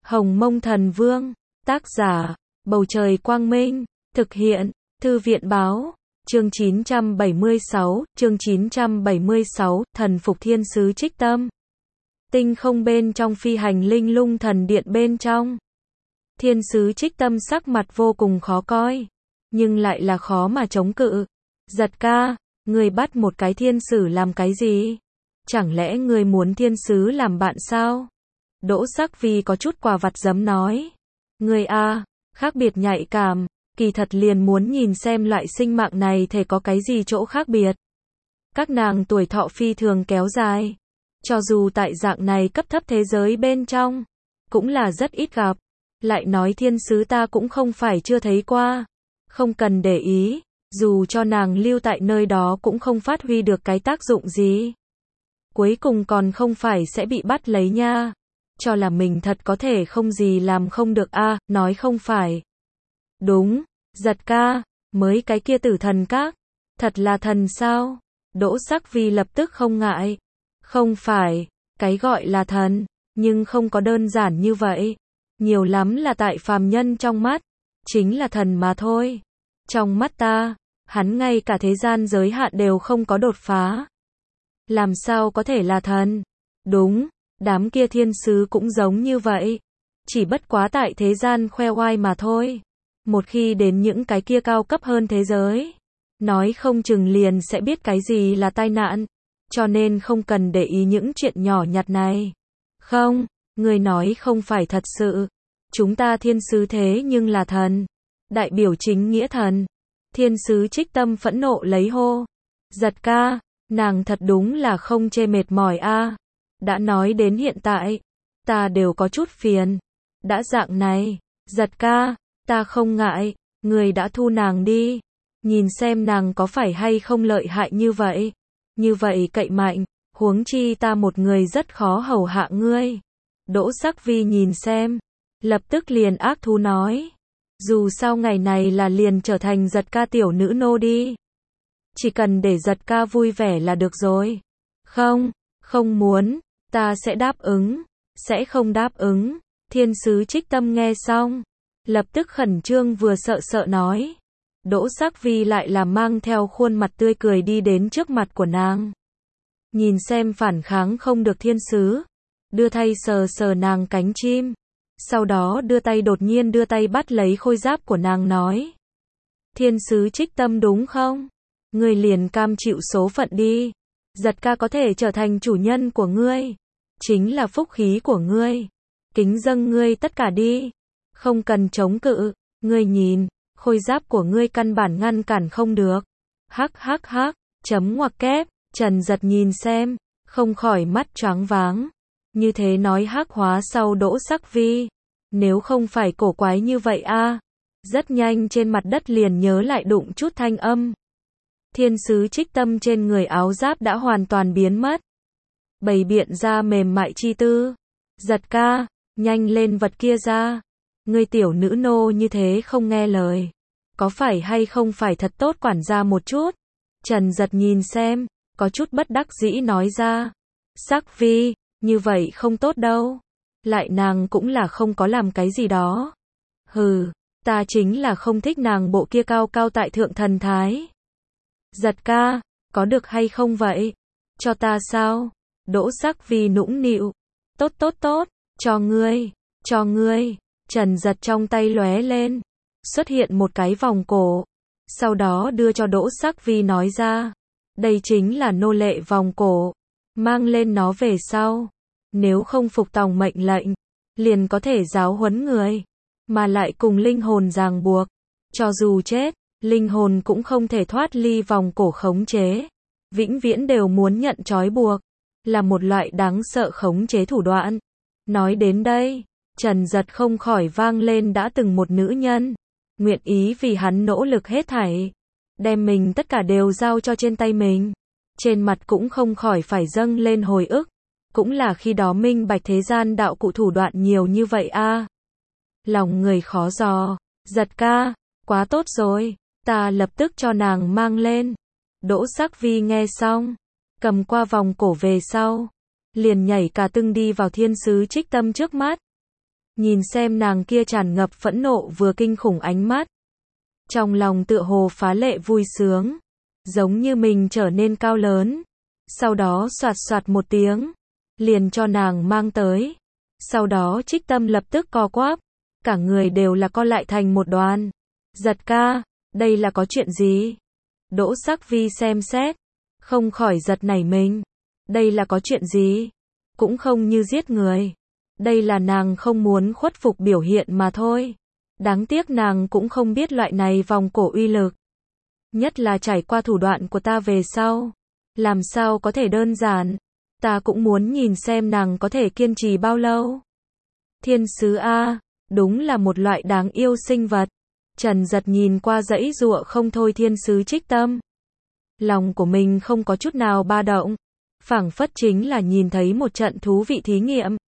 Hồng Mông Thần Vương, tác giả, Bầu Trời Quang Minh, thực hiện, Thư viện Báo, chương 976, thần phục thiên sứ Trích Tâm. Tinh không bên trong phi hành linh lung thần điện bên trong. Thiên sứ Trích Tâm sắc mặt vô cùng khó coi, nhưng lại là khó mà chống cự. Giật ca, người bắt một cái thiên sử làm cái gì? Chẳng lẽ người muốn thiên sứ làm bạn sao? Đỗ Sắc Vi có chút quà vặt giấm nói. Người a, khác biệt nhạy cảm, kỳ thật liền muốn nhìn xem loại sinh mạng này thể có cái gì chỗ khác biệt. Các nàng tuổi thọ phi thường kéo dài, cho dù tại dạng này cấp thấp thế giới bên trong, cũng là rất ít gặp. Lại nói thiên sứ ta cũng không phải chưa thấy qua, không cần để ý, dù cho nàng lưu tại nơi đó cũng không phát huy được cái tác dụng gì. Cuối cùng còn không phải sẽ bị bắt lấy nha. Cho là mình thật có thể không gì làm không được a, nói không phải. Đúng, Giật ca, mới cái kia Tử Thần Các, thật là thần sao? Đỗ Sắc Vi lập tức không ngại. Không phải, cái gọi là thần, nhưng không có đơn giản như vậy. Nhiều lắm là tại phàm nhân trong mắt, chính là thần mà thôi. Trong mắt ta, hắn ngay cả thế gian giới hạn đều không có đột phá. Làm sao có thể là thần? Đúng, đám kia thiên sứ cũng giống như vậy. Chỉ bất quá tại thế gian khoe oai mà thôi. Một khi đến những cái kia cao cấp hơn thế giới, nói không chừng liền sẽ biết cái gì là tai nạn. Cho nên không cần để ý những chuyện nhỏ nhặt này. Không, người nói không phải thật sự. Chúng ta thiên sứ thế nhưng là thần. Đại biểu chính nghĩa thần. Thiên sứ Trích Tâm phẫn nộ lấy hô. Giật ca, nàng thật đúng là không chê mệt mỏi a. Đã nói đến hiện tại, ta đều có chút phiền. Đã dạng này, Giật ca, ta không ngại, người đã thu nàng đi. Nhìn xem nàng có phải hay không lợi hại như vậy. Như vậy cậy mạnh, huống chi ta một người rất khó hầu hạ ngươi. Đỗ Sắc Vi nhìn xem, lập tức liền ác thú nói. Dù sao ngày này là liền trở thành Giật ca tiểu nữ nô đi. Chỉ cần để Giật ca vui vẻ là được rồi. Không, không muốn, ta sẽ đáp ứng, sẽ không đáp ứng. Thiên sứ Trích Tâm nghe xong, lập tức khẩn trương vừa sợ sợ nói. Đỗ Sắc Vi lại là mang theo khuôn mặt tươi cười đi đến trước mặt của nàng. Nhìn xem phản kháng không được thiên sứ, đưa tay sờ sờ nàng cánh chim. Sau đó đột nhiên đưa tay bắt lấy khôi giáp của nàng nói. Thiên sứ Trích Tâm đúng không? Ngươi liền cam chịu số phận đi. Giật ca có thể trở thành chủ nhân của ngươi. Chính là phúc khí của ngươi. Kính dâng ngươi tất cả đi. Không cần chống cự. Ngươi nhìn, khôi giáp của ngươi căn bản ngăn cản không được. Hắc hắc hắc, chấm ngoặc kép. Trần Giật nhìn xem, không khỏi mắt choáng váng. Như thế nói hắc hóa sau Đỗ Sắc Vi. Nếu không phải cổ quái như vậy a, rất nhanh trên mặt đất liền nhớ lại đụng chút thanh âm. Thiên sứ Trích Tâm trên người áo giáp đã hoàn toàn biến mất. Bày biện ra mềm mại chi tư. Giật ca, nhanh lên vật kia ra. Ngươi tiểu nữ nô như thế không nghe lời. Có phải hay không phải thật tốt quản gia một chút? Trần Giật nhìn xem, có chút bất đắc dĩ nói ra. Sắc Vi, như vậy không tốt đâu. Lại nàng cũng là không có làm cái gì đó. Hừ, ta chính là không thích nàng bộ kia cao cao tại thượng thần thái. Giật ca, có được hay không vậy? Cho ta sao? Đỗ Sắc Vi nũng nịu. Tốt tốt tốt, cho ngươi, cho ngươi. Trần Giật trong tay lóe lên, xuất hiện một cái vòng cổ. Sau đó đưa cho Đỗ Sắc Vi nói ra. Đây chính là nô lệ vòng cổ. Mang lên nó về sau. Nếu không phục tòng mệnh lệnh, liền có thể giáo huấn người. Mà lại cùng linh hồn ràng buộc. Cho dù chết, linh hồn cũng không thể thoát ly vòng cổ khống chế. Vĩnh viễn đều muốn nhận trói buộc. Là một loại đáng sợ khống chế thủ đoạn. Nói đến đây, Trần Giật không khỏi vang lên đã từng một nữ nhân. Nguyện ý vì hắn nỗ lực hết thảy. Đem mình tất cả đều giao cho trên tay mình. Trên mặt cũng không khỏi phải dâng lên hồi ức. Cũng là khi đó minh bạch thế gian đạo cụ thủ đoạn nhiều như vậy a. Lòng người khó dò. Giật ca, quá tốt rồi. Ta lập tức cho nàng mang lên. Đỗ Sắc Vi nghe xong, cầm qua vòng cổ về sau, liền nhảy cả tưng đi vào thiên sứ Trích Tâm trước mắt. nhìn xem nàng kia tràn ngập phẫn nộ vừa kinh khủng ánh mắt. Trong lòng tựa hồ phá lệ vui sướng, giống như mình trở nên cao lớn. Sau đó soạt soạt một tiếng, liền cho nàng mang tới. Sau đó Trích Tâm lập tức co quắp, cả người đều là co lại thành một đoàn. Giật ca, đây là có chuyện gì? Đỗ Sắc Vi xem xét, không khỏi giật nảy mình. Đây là có chuyện gì? Cũng không như giết người. Đây là nàng không muốn khuất phục biểu hiện mà thôi. Đáng tiếc nàng cũng không biết loại này vòng cổ uy lực. Nhất là trải qua thủ đoạn của ta về sau. Làm sao có thể đơn giản. Ta cũng muốn nhìn xem nàng có thể kiên trì bao lâu. Thiên sứ A, đúng là một loại đáng yêu sinh vật. Trần Giật nhìn qua giãy giụa không thôi thiên sứ Trích Tâm. Lòng của mình không có chút nào ba động. Phảng phất chính là nhìn thấy một trận thú vị thí nghiệm.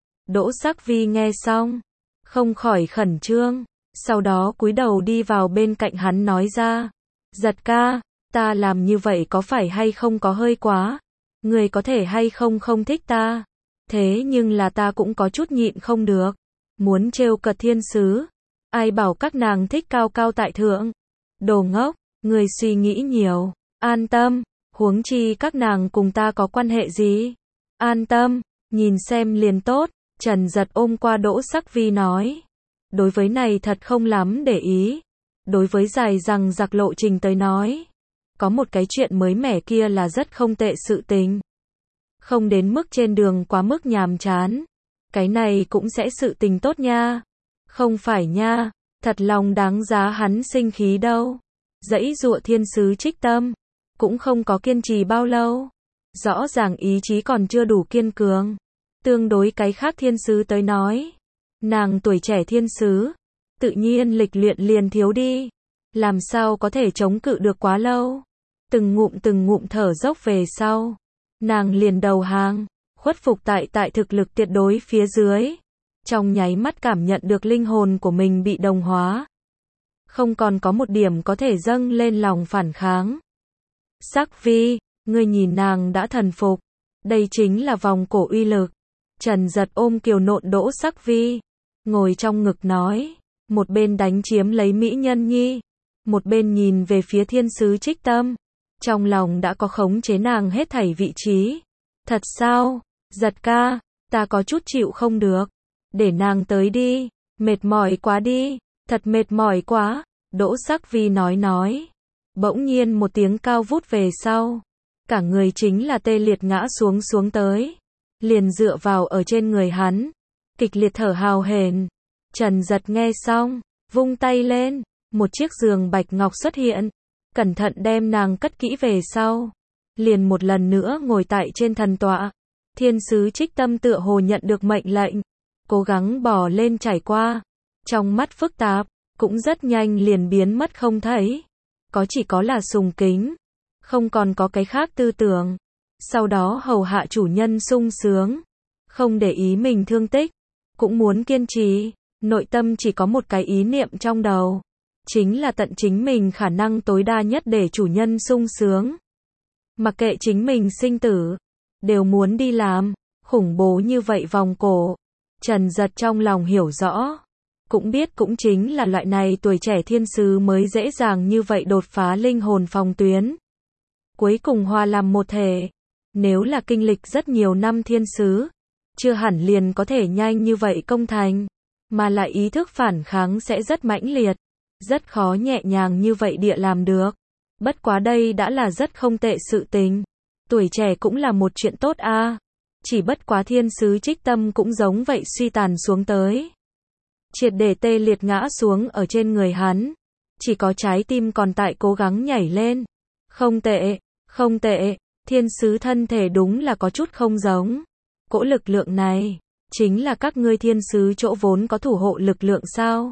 Đỗ Sắc Vi nghe xong, không khỏi khẩn trương. Sau đó cúi đầu đi vào bên cạnh hắn nói ra. Giật ca, ta làm như vậy có phải hay không có hơi quá? Người có thể hay không không thích ta? Thế nhưng là ta cũng có chút nhịn không được. Muốn trêu cợt thiên sứ. Ai bảo các nàng thích cao cao tại thượng? Đồ ngốc, người suy nghĩ nhiều. An tâm, huống chi các nàng cùng ta có quan hệ gì? An tâm, nhìn xem liền tốt. Trần Giật ôm qua Đỗ Sắc Vi nói. Đối với này thật không lắm để ý. Đối với dài dằng dặc lộ trình tới nói. Có một cái chuyện mới mẻ kia là rất không tệ sự tình. Không đến mức trên đường quá mức nhàm chán. Cái này cũng sẽ sự tình tốt nha. Không phải nha, thật lòng đáng giá hắn sinh khí đâu. Giãy giụa thiên sứ Trích Tâm, cũng không có kiên trì bao lâu. Rõ ràng ý chí còn chưa đủ kiên cường. Tương đối cái khác thiên sứ tới nói. Nàng tuổi trẻ thiên sứ, tự nhiên lịch luyện liền thiếu đi. Làm sao có thể chống cự được quá lâu. Từng ngụm thở dốc về sau. Nàng liền đầu hàng, khuất phục tại thực lực tuyệt đối phía dưới. Trong nháy mắt cảm nhận được linh hồn của mình bị đồng hóa. Không còn có một điểm có thể dâng lên lòng phản kháng. Sắc Vi, ngươi nhìn nàng đã thần phục. Đây chính là vòng cổ uy lực. Trần Giật ôm kiều nộn Đỗ Sắc Vi, ngồi trong ngực nói. Một bên đánh chiếm lấy mỹ nhân nhi. Một bên nhìn về phía thiên sứ Trích Tâm. Trong lòng đã có khống chế nàng hết thảy vị trí. Thật sao? Giật ca, ta có chút chịu không được. Để nàng tới đi. Mệt mỏi quá đi. Thật mệt mỏi quá. Đỗ Sắc Vi nói. Bỗng nhiên một tiếng cao vút về sau. Cả người chính là tê liệt ngã xuống tới. Liền dựa vào ở trên người hắn. Kịch liệt thở hào hển. Trần Giật nghe xong. Vung tay lên. Một chiếc giường bạch ngọc xuất hiện. Cẩn thận đem nàng cất kỹ về sau. Liền một lần nữa ngồi tại trên thần tọa. Thiên sứ Trích Tâm tựa hồ nhận được mệnh lệnh. Cố gắng bò lên trải qua. Trong mắt phức tạp. Cũng rất nhanh liền biến mất không thấy. Chỉ có là sùng kính. Không còn có cái khác tư tưởng. Sau đó hầu hạ chủ nhân sung sướng. Không để ý mình thương tích. Cũng muốn kiên trì. Nội tâm chỉ có một cái ý niệm trong đầu. Chính là tận chính mình khả năng tối đa nhất để chủ nhân sung sướng. Mặc kệ chính mình sinh tử. Đều muốn đi làm. Khủng bố như vậy vòng cổ. Trần Giật trong lòng hiểu rõ. Cũng biết cũng chính là loại này tuổi trẻ thiên sứ mới dễ dàng như vậy đột phá linh hồn phòng tuyến. Cuối cùng hòa làm một thể. Nếu là kinh lịch rất nhiều năm thiên sứ. Chưa hẳn liền có thể nhanh như vậy công thành. Mà lại ý thức phản kháng sẽ rất mãnh liệt. Rất khó nhẹ nhàng như vậy địa làm được. Bất quá đây đã là rất không tệ sự tình. Tuổi trẻ cũng là một chuyện tốt a. Chỉ bất quá thiên sứ Trích Tâm cũng giống vậy suy tàn xuống tới. Triệt để tê liệt ngã xuống ở trên người hắn. Chỉ có trái tim còn tại cố gắng nhảy lên. Không tệ, không tệ. Thiên sứ thân thể đúng là có chút không giống. Cỗ lực lượng này chính là các ngươi thiên sứ chỗ vốn có thủ hộ lực lượng sao?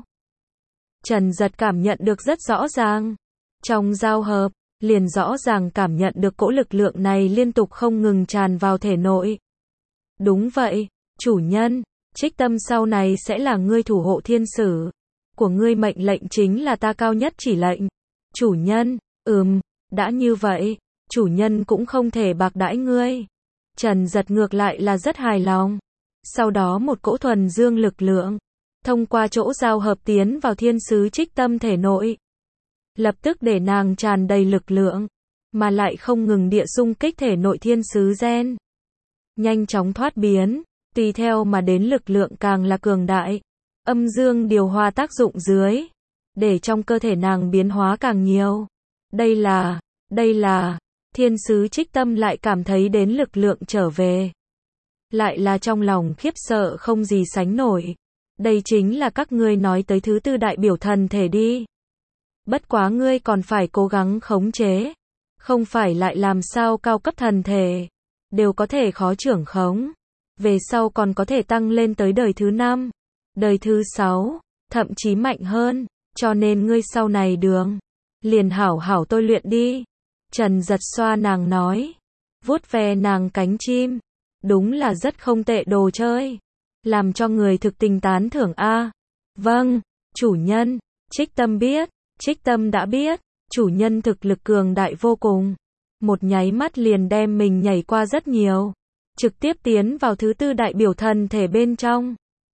Trần Giật cảm nhận được rất rõ ràng. Trong giao hợp, liền rõ ràng cảm nhận được cỗ lực lượng này liên tục không ngừng tràn vào thể nội. Đúng vậy, chủ nhân, Trích Tâm sau này sẽ là ngươi thủ hộ thiên sử. Của ngươi mệnh lệnh chính là ta cao nhất chỉ lệnh. Chủ nhân, đã như vậy, chủ nhân cũng không thể bạc đãi ngươi. Trần Giật ngược lại là rất hài lòng. Sau đó một cỗ thuần dương lực lượng thông qua chỗ giao hợp tiến vào thiên sứ trích tâm thể nội. Lập tức để nàng tràn đầy lực lượng, mà lại không ngừng địa xung kích thể nội thiên sứ gen. Nhanh chóng thoát biến, tùy theo mà đến lực lượng càng là cường đại. Âm dương điều hòa tác dụng dưới, để trong cơ thể nàng biến hóa càng nhiều. Đây là, thiên sứ trích tâm lại cảm thấy đến lực lượng trở về. Lại là trong lòng khiếp sợ không gì sánh nổi. Đây chính là các ngươi nói tới thứ tư đại biểu thần thể đi. Bất quá ngươi còn phải cố gắng khống chế. Không phải lại làm sao cao cấp thần thể đều có thể khó trưởng khống. Về sau còn có thể tăng lên tới đời thứ 5, đời thứ 6, thậm chí mạnh hơn. Cho nên ngươi sau này đường, liền hảo hảo tôi luyện đi. Trần Giật xoa nàng nói, vuốt ve nàng cánh chim. Đúng là rất không tệ đồ chơi. Làm cho người thực tình tán thưởng a. Vâng, chủ nhân. Trích tâm biết, trích tâm đã biết. Chủ nhân thực lực cường đại vô cùng. Một nháy mắt liền đem mình nhảy qua rất nhiều. Trực tiếp tiến vào thứ tư đại biểu thần thể bên trong.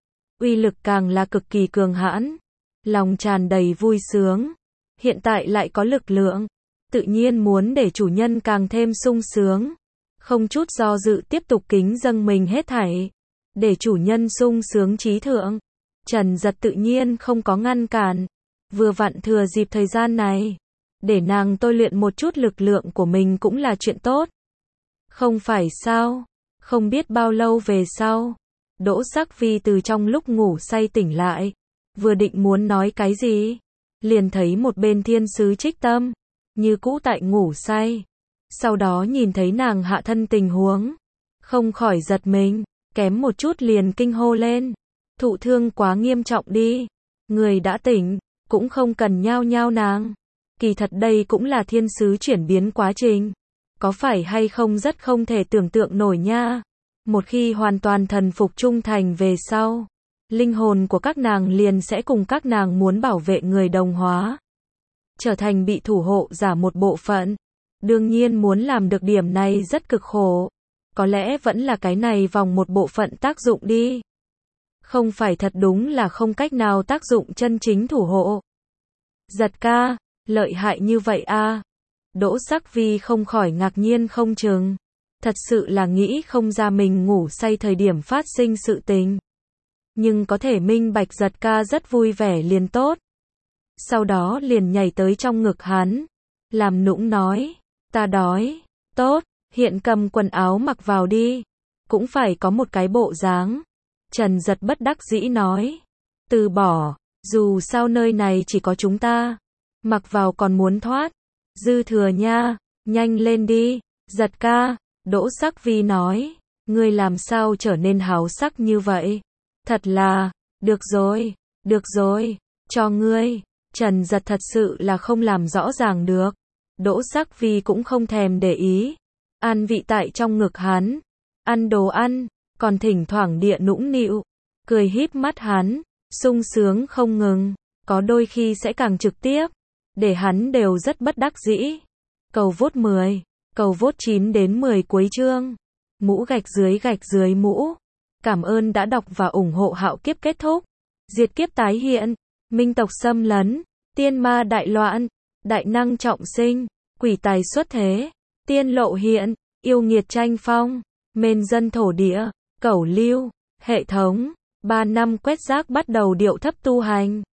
Uy lực càng là cực kỳ cường hãn. Lòng tràn đầy vui sướng. Hiện tại lại có lực lượng. Tự nhiên muốn để chủ nhân càng thêm sung sướng. Không chút do dự tiếp tục kính dâng mình hết thảy. Để chủ nhân sung sướng trí thượng. Trần Giật tự nhiên không có ngăn cản. Vừa vặn thừa dịp thời gian này. Để nàng tôi luyện một chút lực lượng của mình cũng là chuyện tốt. Không phải sao? Không biết bao lâu về sau. Đỗ Sắc Vi từ trong lúc ngủ say tỉnh lại. Vừa định muốn nói cái gì. Liền thấy một bên thiên sứ trích tâm. Như cũ tại ngủ say. Sau đó nhìn thấy nàng hạ thân tình huống. Không khỏi giật mình. Kém một chút liền kinh hô lên. Thụ thương quá nghiêm trọng đi. Người đã tỉnh. Cũng không cần nhao nhao nàng. Kỳ thật đây cũng là thiên sứ chuyển biến quá trình. Có phải hay không rất không thể tưởng tượng nổi nha. Một khi hoàn toàn thần phục trung thành về sau. Linh hồn của các nàng liền sẽ cùng các nàng muốn bảo vệ người đồng hóa. Trở thành bị thủ hộ giả một bộ phận. Đương nhiên muốn làm được điểm này rất cực khổ. Có lẽ vẫn là cái này vòng một bộ phận tác dụng đi. Không phải thật đúng là không cách nào tác dụng chân chính thủ hộ. Giật ca, lợi hại như vậy a. Đỗ Sắc Vi không khỏi ngạc nhiên không chừng. Thật sự là nghĩ không ra mình ngủ say thời điểm phát sinh sự tình. Nhưng có thể minh bạch giật ca rất vui vẻ liền tốt. Sau đó liền nhảy tới trong ngực hắn. Làm nũng nói, ta đói. Tốt, hiện cầm quần áo mặc vào đi. Cũng phải có một cái bộ dáng. Trần Giật bất đắc dĩ nói. Từ bỏ, dù sao nơi này chỉ có chúng ta. Mặc vào còn muốn thoát. Dư thừa nha, nhanh lên đi. Giật ca, Đỗ Sắc Vi nói. Ngươi làm sao trở nên háo sắc như vậy? Thật là, được rồi, cho ngươi. Trần Giật thật sự là không làm rõ ràng được. Đỗ Sắc Vi cũng không thèm để ý. An vị tại trong ngực hắn. Ăn đồ ăn, còn thỉnh thoảng địa nũng nịu. Cười híp mắt hắn, sung sướng không ngừng. Có đôi khi sẽ càng trực tiếp. Để hắn đều rất bất đắc dĩ. Cầu vote 10, cầu vote 9 đến 10 cuối chương. Mũ gạch dưới mũ. Cảm ơn đã đọc và ủng hộ Hạo Kiếp kết thúc. Diệt kiếp tái hiện. Minh tộc xâm lấn. Tiên ma đại loạn. Đại năng trọng sinh. Quỷ tài xuất thế. Tiên lộ hiện. Yêu nghiệt tranh phong. Mên dân thổ địa. Cẩu lưu. Hệ thống. 3 năm quét rác bắt đầu điệu thấp tu hành.